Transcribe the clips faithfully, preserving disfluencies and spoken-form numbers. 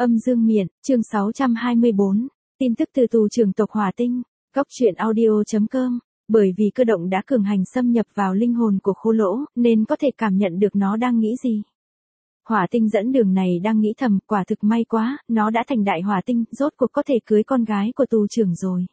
Âm dương miện, chương sáu trăm hai mươi bốn, tin tức từ tù trưởng tộc Hỏa Tinh, góc truyện audio chấm com, bởi vì cơ động đã cường hành xâm nhập vào linh hồn của Khô Lỗ, nên có thể cảm nhận được nó đang nghĩ gì. Hỏa Tinh dẫn đường này đang nghĩ thầm, quả thực may quá, nó đã thành đại hỏa tinh, rốt cuộc có thể cưới con gái của tù trưởng rồi.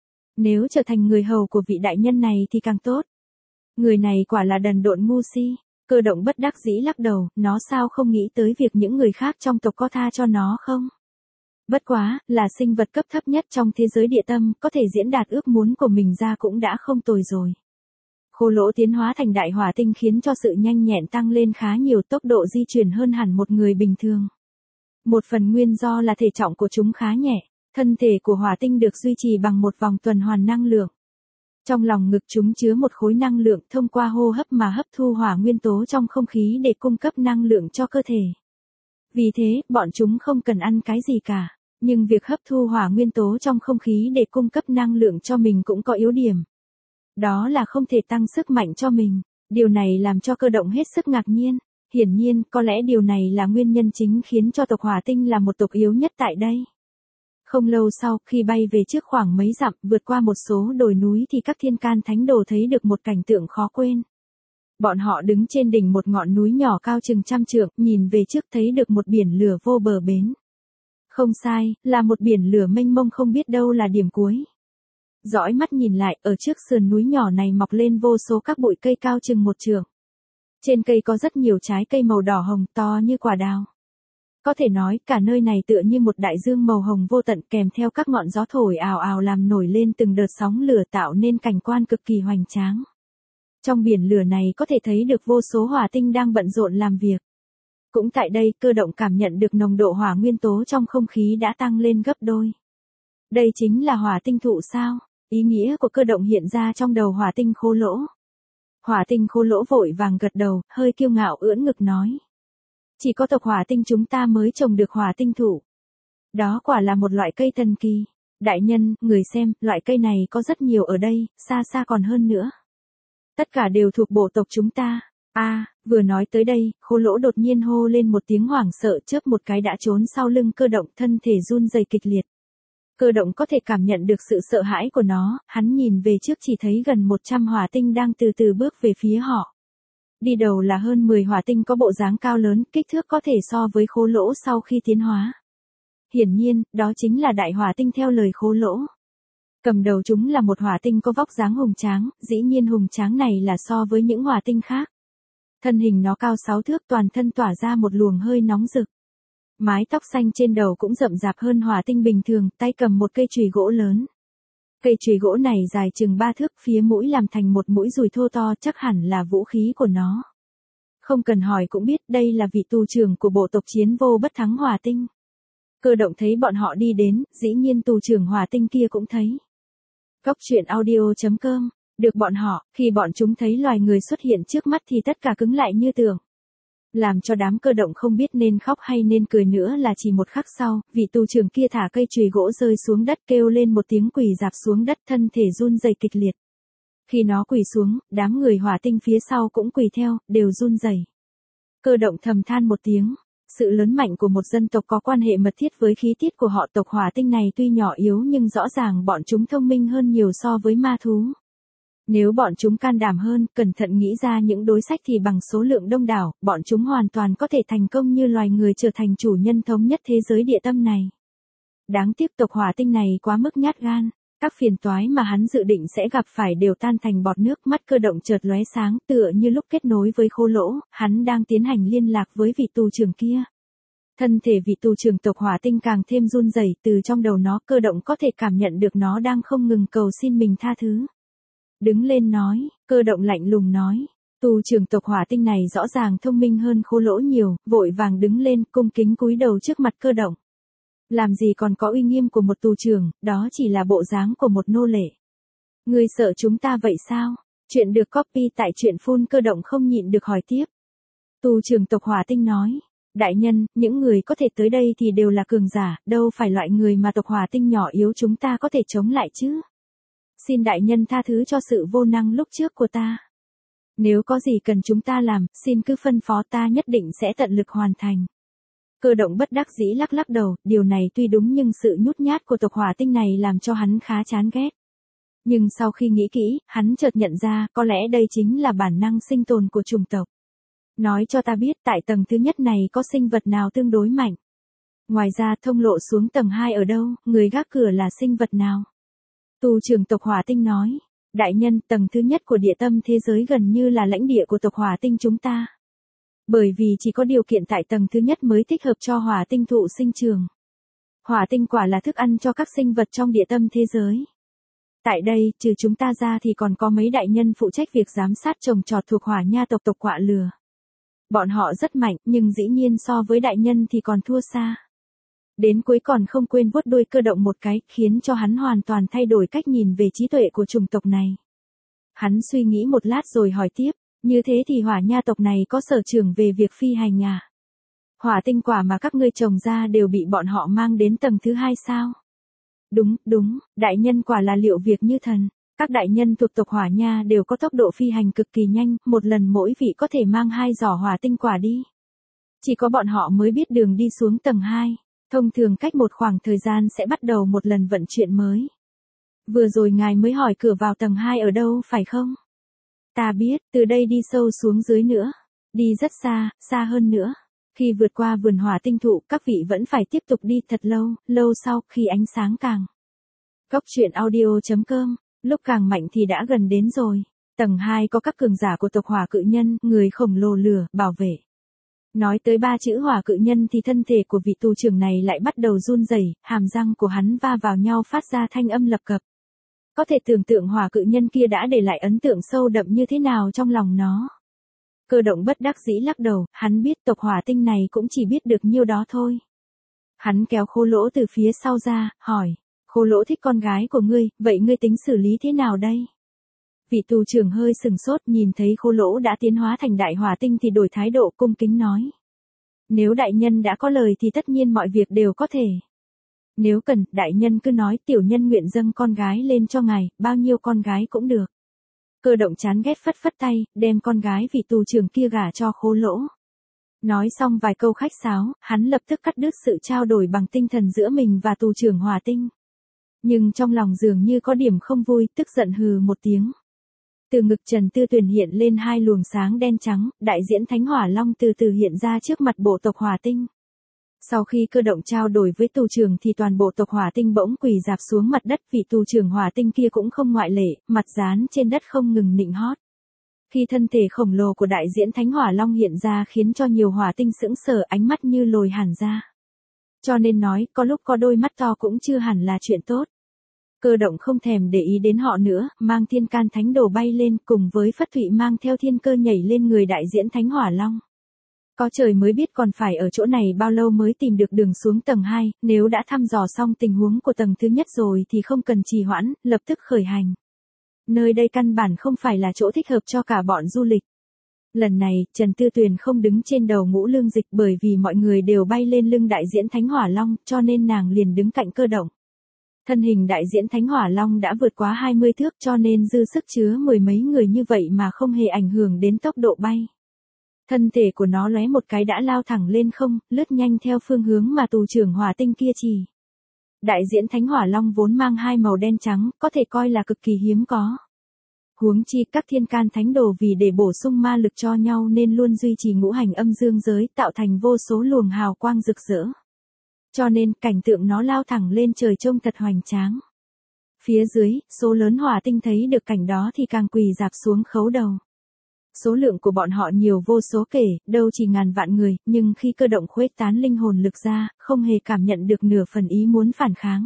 Nếu trở thành người hầu của vị đại nhân này thì càng tốt. Người này quả là đần độn ngu si. Cơ động bất đắc dĩ lắc đầu, nó sao không nghĩ tới việc những người khác trong tộc có tha cho nó không? Bất quá, là sinh vật cấp thấp nhất trong thế giới địa tâm, có thể diễn đạt ước muốn của mình ra cũng đã không tồi rồi. Khô Lỗ tiến hóa thành đại hỏa tinh khiến cho sự nhanh nhẹn tăng lên khá nhiều, tốc độ di chuyển hơn hẳn một người bình thường. Một phần nguyên do là thể trọng của chúng khá nhẹ, thân thể của hỏa tinh được duy trì bằng một vòng tuần hoàn năng lượng. Trong lòng ngực chúng chứa một khối năng lượng thông qua hô hấp mà hấp thu hỏa nguyên tố trong không khí để cung cấp năng lượng cho cơ thể. Vì thế, bọn chúng không cần ăn cái gì cả, nhưng việc hấp thu hỏa nguyên tố trong không khí để cung cấp năng lượng cho mình cũng có yếu điểm. Đó là không thể tăng sức mạnh cho mình. Điều này làm cho Cơ động hết sức ngạc nhiên. Hiển nhiên, có lẽ điều này là nguyên nhân chính khiến cho tộc Hỏa Tinh là một tộc yếu nhất tại đây. Không lâu sau, khi bay về trước khoảng mấy dặm, vượt qua một số đồi núi thì các thiên can thánh đồ thấy được một cảnh tượng khó quên. Bọn họ đứng trên đỉnh một ngọn núi nhỏ cao chừng trăm trượng, nhìn về trước thấy được một biển lửa vô bờ bến. Không sai, là một biển lửa mênh mông không biết đâu là điểm cuối. Dõi mắt nhìn lại, ở trước sườn núi nhỏ này mọc lên vô số các bụi cây cao chừng một trượng. Trên cây có rất nhiều trái cây màu đỏ hồng to như quả đào. Có thể nói, cả nơi này tựa như một đại dương màu hồng vô tận, kèm theo các ngọn gió thổi ào ào làm nổi lên từng đợt sóng lửa, tạo nên cảnh quan cực kỳ hoành tráng. Trong biển lửa này có thể thấy được vô số hỏa tinh đang bận rộn làm việc. Cũng tại đây, Cơ động cảm nhận được nồng độ hỏa nguyên tố trong không khí đã tăng lên gấp đôi. Đây chính là hỏa tinh thụ sao? Ý nghĩa của Cơ động hiện ra trong đầu hỏa tinh Khô Lỗ. Hỏa tinh Khô Lỗ vội vàng gật đầu, hơi kiêu ngạo ưỡn ngực nói. Chỉ có tộc Hỏa Tinh chúng ta mới trồng được hỏa tinh thụ. Đó quả là một loại cây thần kỳ. Đại nhân, người xem, loại cây này có rất nhiều ở đây, xa xa còn hơn nữa. Tất cả đều thuộc bộ tộc chúng ta. A, à, vừa nói tới đây, Khô Lỗ đột nhiên hô lên một tiếng hoảng sợ, chớp một cái đã trốn sau lưng Cơ động, thân thể run rẩy kịch liệt. Cơ động có thể cảm nhận được sự sợ hãi của nó, hắn nhìn về trước chỉ thấy gần một trăm hỏa tinh đang từ từ bước về phía họ. Đi đầu là hơn mười hỏa tinh có bộ dáng cao lớn, kích thước có thể so với Khô Lỗ sau khi tiến hóa. Hiển nhiên, đó chính là đại hỏa tinh theo lời Khô Lỗ. Cầm đầu chúng là một hỏa tinh có vóc dáng hùng tráng, dĩ nhiên hùng tráng này là so với những hỏa tinh khác. Thân hình nó cao sáu thước, toàn thân tỏa ra một luồng hơi nóng rực. Mái tóc xanh trên đầu cũng rậm rạp hơn hỏa tinh bình thường, tay cầm một cây chùy gỗ lớn. Cây chùy gỗ này dài chừng ba thước, phía mũi làm thành một mũi dùi thô to, chắc hẳn là vũ khí của nó. Không cần hỏi cũng biết đây là vị tù trưởng của bộ tộc Chiến Vô Bất Thắng Hỏa Tinh. Cơ động thấy bọn họ đi đến, dĩ nhiên tù trưởng Hỏa Tinh kia cũng thấy. Góc truyện audio chấm com, được bọn họ, khi bọn chúng thấy loài người xuất hiện trước mắt thì tất cả cứng lại như tượng. Làm cho đám Cơ động không biết nên khóc hay nên cười nữa là chỉ một khắc sau, vị tù trưởng kia thả cây chùy gỗ rơi xuống đất, kêu lên một tiếng quỳ rạp xuống đất, thân thể run rẩy kịch liệt. Khi nó quỳ xuống, đám người hỏa tinh phía sau cũng quỳ theo, đều run rẩy. Cơ động thầm than một tiếng. Sự lớn mạnh của một dân tộc có quan hệ mật thiết với khí tiết của họ. Tộc hỏa tinh này tuy nhỏ yếu nhưng rõ ràng bọn chúng thông minh hơn nhiều so với ma thú. Nếu bọn chúng can đảm hơn, cẩn thận nghĩ ra những đối sách thì bằng số lượng đông đảo, bọn chúng hoàn toàn có thể thành công như loài người, trở thành chủ nhân thống nhất thế giới địa tâm này. Đáng tiếc tộc hỏa tinh này quá mức nhát gan, các phiền toái mà hắn dự định sẽ gặp phải đều tan thành bọt nước. Mắt Cơ động chợt lóe sáng, tựa như lúc kết nối với Khô Lỗ, hắn đang tiến hành liên lạc với vị tù trưởng kia. Thân thể vị tù trưởng tộc hỏa tinh càng thêm run rẩy, từ trong đầu nó Cơ động có thể cảm nhận được nó đang không ngừng cầu xin mình tha thứ. Đứng lên nói, Cơ động lạnh lùng nói. Tù trưởng tộc hỏa tinh này rõ ràng thông minh hơn Khô Lỗ nhiều, vội vàng đứng lên, cung kính cúi đầu trước mặt Cơ động. Làm gì còn có uy nghiêm của một tù trưởng, đó chỉ là bộ dáng của một nô lệ. Ngươi sợ chúng ta vậy sao? Chuyện được copy tại truyện phun. Cơ động không nhịn được hỏi tiếp. Tù trưởng tộc hỏa tinh nói. Đại nhân, những người có thể tới đây thì đều là cường giả, đâu phải loại người mà tộc hỏa tinh nhỏ yếu chúng ta có thể chống lại chứ. Xin đại nhân tha thứ cho sự vô năng lúc trước của ta. Nếu có gì cần chúng ta làm, xin cứ phân phó, ta nhất định sẽ tận lực hoàn thành. Cơ động bất đắc dĩ lắc lắc đầu, điều này tuy đúng nhưng sự nhút nhát của tộc hỏa tinh này làm cho hắn khá chán ghét. Nhưng sau khi nghĩ kỹ, hắn chợt nhận ra, có lẽ đây chính là bản năng sinh tồn của chủng tộc. Nói cho ta biết tại tầng thứ nhất này có sinh vật nào tương đối mạnh. Ngoài ra thông lộ xuống tầng hai ở đâu, người gác cửa là sinh vật nào? Tù trưởng tộc hỏa tinh nói, đại nhân, tầng thứ nhất của địa tâm thế giới gần như là lãnh địa của tộc hỏa tinh chúng ta. Bởi vì chỉ có điều kiện tại tầng thứ nhất mới thích hợp cho hỏa tinh thụ sinh trường. Hỏa tinh quả là thức ăn cho các sinh vật trong địa tâm thế giới. Tại đây, trừ chúng ta ra thì còn có mấy đại nhân phụ trách việc giám sát trồng trọt thuộc hỏa nha tộc tộc quạ lừa. Bọn họ rất mạnh, nhưng dĩ nhiên so với đại nhân thì còn thua xa. Đến cuối còn không quên vuốt đuôi Cơ động một cái, khiến cho hắn hoàn toàn thay đổi cách nhìn về trí tuệ của chủng tộc này. Hắn suy nghĩ một lát rồi hỏi tiếp, như thế thì hỏa nha tộc này có sở trường về việc phi hành à? Hỏa tinh quả mà các ngươi trồng ra đều bị bọn họ mang đến tầng thứ hai sao? Đúng, đúng, đại nhân quả là liệu việc như thần. Các đại nhân thuộc tộc hỏa nha đều có tốc độ phi hành cực kỳ nhanh, một lần mỗi vị có thể mang hai giỏ hỏa tinh quả đi. Chỉ có bọn họ mới biết đường đi xuống tầng hai. Thông thường cách một khoảng thời gian sẽ bắt đầu một lần vận chuyển mới. Vừa rồi ngài mới hỏi cửa vào tầng hai ở đâu phải không? Ta biết, từ đây đi sâu xuống dưới nữa. Đi rất xa, xa hơn nữa. Khi vượt qua vườn hỏa tinh thụ, các vị vẫn phải tiếp tục đi thật lâu, lâu sau, khi ánh sáng càng. Góc truyện audio chấm com, lúc càng mạnh thì đã gần đến rồi. Tầng hai có các cường giả của tộc hỏa cự nhân, người khổng lồ lửa, bảo vệ. Nói tới ba chữ hỏa cự nhân thì thân thể của vị tù trưởng này lại bắt đầu run rẩy, hàm răng của hắn va vào nhau phát ra thanh âm lập cập. Có thể tưởng tượng hỏa cự nhân kia đã để lại ấn tượng sâu đậm như thế nào trong lòng nó. Cơ động bất đắc dĩ lắc đầu, hắn biết tộc hỏa tinh này cũng chỉ biết được nhiêu đó thôi. Hắn kéo Khô Lỗ từ phía sau ra, hỏi, Khô Lỗ thích con gái của ngươi, vậy ngươi tính xử lý thế nào đây? Vị tù trưởng hơi sừng sốt, nhìn thấy Khô Lỗ đã tiến hóa thành đại hỏa tinh thì đổi thái độ, cung kính nói. Nếu đại nhân đã có lời thì tất nhiên mọi việc đều có thể. Nếu cần, đại nhân cứ nói, tiểu nhân nguyện dâng con gái lên cho ngài, bao nhiêu con gái cũng được. Cơ động chán ghét phất phất tay, đem con gái vị tù trưởng kia gả cho Khô Lỗ. Nói xong vài câu khách sáo, hắn lập tức cắt đứt sự trao đổi bằng tinh thần giữa mình và tù trưởng hỏa tinh. Nhưng trong lòng dường như có điểm không vui, tức giận hừ một tiếng. Từ ngực Trần Tư Tuyền hiện lên hai luồng sáng đen trắng, đại diễn Thánh Hỏa Long từ từ hiện ra trước mặt bộ tộc hỏa tinh. Sau khi Cơ động trao đổi với tù trưởng thì toàn bộ tộc hỏa tinh bỗng quỳ rạp xuống mặt đất, vị tù trưởng hỏa tinh kia cũng không ngoại lệ, mặt dán trên đất không ngừng nịnh hót. Khi thân thể khổng lồ của đại diễn Thánh Hỏa Long hiện ra khiến cho nhiều hỏa tinh sững sờ, ánh mắt như lồi hẳn ra. Cho nên nói, có lúc có đôi mắt to cũng chưa hẳn là chuyện tốt. Cơ động không thèm để ý đến họ nữa, mang thiên can thánh đồ bay lên cùng với Phất Thụy mang theo thiên cơ nhảy lên người đại diễn Thánh Hỏa Long. Có trời mới biết còn phải ở chỗ này bao lâu mới tìm được đường xuống tầng hai, nếu đã thăm dò xong tình huống của tầng thứ nhất rồi thì không cần trì hoãn, lập tức khởi hành. Nơi đây căn bản không phải là chỗ thích hợp cho cả bọn du lịch. Lần này, Trần Tư Tuyền không đứng trên đầu Ngũ Lương Dịch bởi vì mọi người đều bay lên lưng đại diễn Thánh Hỏa Long, cho nên nàng liền đứng cạnh Cơ động. Thân hình đại diễn Thánh Hỏa Long đã vượt quá hai mươi thước cho nên dư sức chứa mười mấy người như vậy mà không hề ảnh hưởng đến tốc độ bay. Thân thể của nó lóe một cái đã lao thẳng lên không, lướt nhanh theo phương hướng mà tù trưởng hỏa tinh kia chỉ. Đại diễn Thánh Hỏa Long vốn mang hai màu đen trắng, có thể coi là cực kỳ hiếm có. Huống chi các thiên can thánh đồ vì để bổ sung ma lực cho nhau nên luôn duy trì ngũ hành âm dương giới, tạo thành vô số luồng hào quang rực rỡ. Cho nên cảnh tượng nó lao thẳng lên trời trông thật hoành tráng. Phía dưới, số lớn hỏa tinh thấy được cảnh đó thì càng quỳ rạp xuống khấu đầu. Số lượng của bọn họ nhiều vô số kể, đâu chỉ ngàn vạn người, nhưng khi Cơ động khuếch tán linh hồn lực ra, không hề cảm nhận được nửa phần ý muốn phản kháng.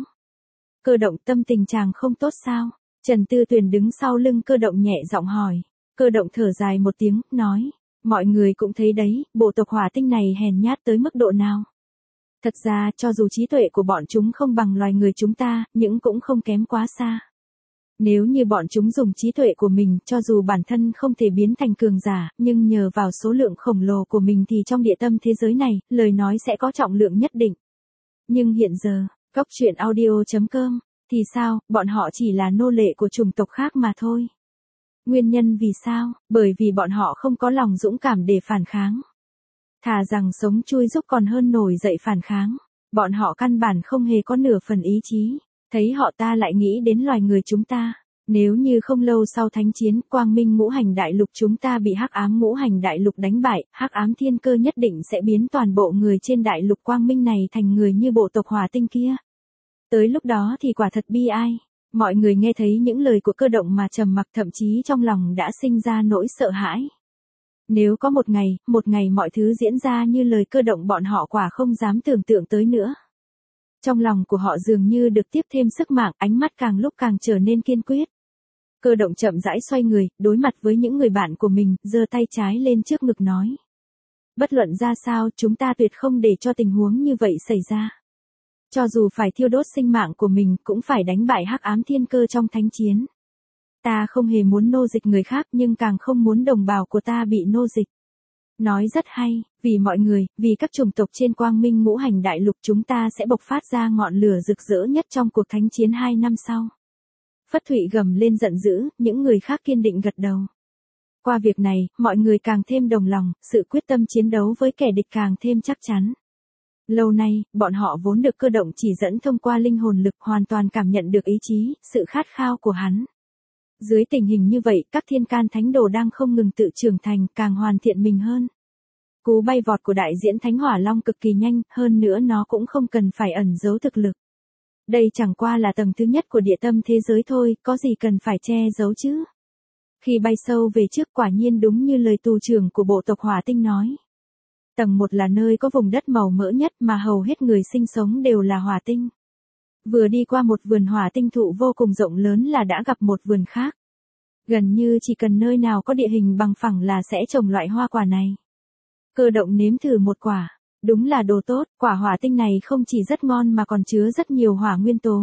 Cơ động tâm tình chàng không tốt sao? Trần Tư Tuyền đứng sau lưng Cơ động nhẹ giọng hỏi. Cơ động thở dài một tiếng, nói, mọi người cũng thấy đấy, bộ tộc hỏa tinh này hèn nhát tới mức độ nào. Thật ra, cho dù trí tuệ của bọn chúng không bằng loài người chúng ta, nhưng cũng không kém quá xa. Nếu như bọn chúng dùng trí tuệ của mình, cho dù bản thân không thể biến thành cường giả, nhưng nhờ vào số lượng khổng lồ của mình thì trong địa tâm thế giới này, lời nói sẽ có trọng lượng nhất định. Nhưng hiện giờ, góc truyện audio chấm com, thì sao, bọn họ chỉ là nô lệ của chủng tộc khác mà thôi. Nguyên nhân vì sao? Bởi vì bọn họ không có lòng dũng cảm để phản kháng. Thà rằng sống chui rúc còn hơn nổi dậy phản kháng. Bọn họ căn bản không hề có nửa phần ý chí. Thấy họ ta lại nghĩ đến loài người chúng ta. Nếu như không lâu sau thánh chiến, quang minh ngũ hành đại lục chúng ta bị hắc ám ngũ hành đại lục đánh bại, hắc ám thiên cơ nhất định sẽ biến toàn bộ người trên đại lục quang minh này thành người như bộ tộc hỏa tinh kia. Tới lúc đó thì quả thật bi ai. Mọi người nghe thấy những lời của Cơ Động mà trầm mặc, thậm chí trong lòng đã sinh ra nỗi sợ hãi. Nếu có một ngày, một ngày mọi thứ diễn ra như lời Cơ Động, bọn họ quả không dám tưởng tượng tới nữa. Trong lòng của họ dường như được tiếp thêm sức mạnh, ánh mắt càng lúc càng trở nên kiên quyết. Cơ Động chậm rãi xoay người, đối mặt với những người bạn của mình, giơ tay trái lên trước ngực nói. Bất luận ra sao, chúng ta tuyệt không để cho tình huống như vậy xảy ra. Cho dù phải thiêu đốt sinh mạng của mình, cũng phải đánh bại hắc ám thiên cơ trong thánh chiến. Ta không hề muốn nô dịch người khác, nhưng càng không muốn đồng bào của ta bị nô dịch. Nói rất hay, vì mọi người, vì các chủng tộc trên quang minh ngũ hành đại lục, chúng ta sẽ bộc phát ra ngọn lửa rực rỡ nhất trong cuộc thánh chiến hai năm sau. Phất Thụy gầm lên giận dữ, những người khác kiên định gật đầu. Qua việc này, mọi người càng thêm đồng lòng, sự quyết tâm chiến đấu với kẻ địch càng thêm chắc chắn. Lâu nay, bọn họ vốn được Cơ Động chỉ dẫn thông qua linh hồn lực, hoàn toàn cảm nhận được ý chí, sự khát khao của hắn. Dưới tình hình như vậy, các thiên can thánh đồ đang không ngừng tự trưởng thành, càng hoàn thiện mình hơn. Cú bay vọt của đại diễn Thánh Hỏa Long cực kỳ nhanh, hơn nữa nó cũng không cần phải ẩn giấu thực lực. Đây chẳng qua là tầng thứ nhất của địa tâm thế giới thôi, có gì cần phải che giấu chứ. Khi bay sâu về trước, quả nhiên đúng như lời tù trưởng của bộ tộc Hỏa Tinh nói. Tầng một là nơi có vùng đất màu mỡ nhất mà hầu hết người sinh sống đều là hỏa tinh. Vừa đi qua một vườn hỏa tinh thụ vô cùng rộng lớn là đã gặp một vườn khác. Gần như chỉ cần nơi nào có địa hình bằng phẳng là sẽ trồng loại hoa quả này. Cơ Động nếm thử một quả. Đúng là đồ tốt, quả hỏa tinh này không chỉ rất ngon mà còn chứa rất nhiều hỏa nguyên tố.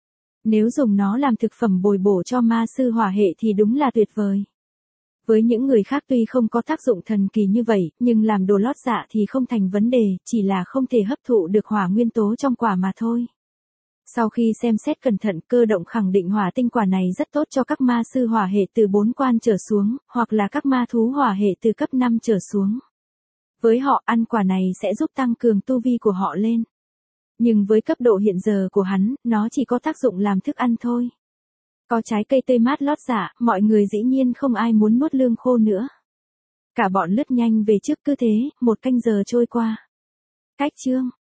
Nếu dùng nó làm thực phẩm bồi bổ cho ma sư hỏa hệ thì đúng là tuyệt vời. Với những người khác tuy không có tác dụng thần kỳ như vậy, nhưng làm đồ lót dạ thì không thành vấn đề, chỉ là không thể hấp thụ được hỏa nguyên tố trong quả mà thôi. Sau khi xem xét cẩn thận, Cơ Động khẳng định hỏa tinh quả này rất tốt cho các ma sư hỏa hệ từ bốn quan trở xuống, hoặc là các ma thú hỏa hệ từ cấp năm trở xuống. Với họ, ăn quả này sẽ giúp tăng cường tu vi của họ lên. Nhưng với cấp độ hiện giờ của hắn, nó chỉ có tác dụng làm thức ăn thôi. Có trái cây tươi mát lót dạ, mọi người dĩ nhiên không ai muốn nuốt lương khô nữa. Cả bọn lướt nhanh về trước, cứ thế, một canh giờ trôi qua. Cách chương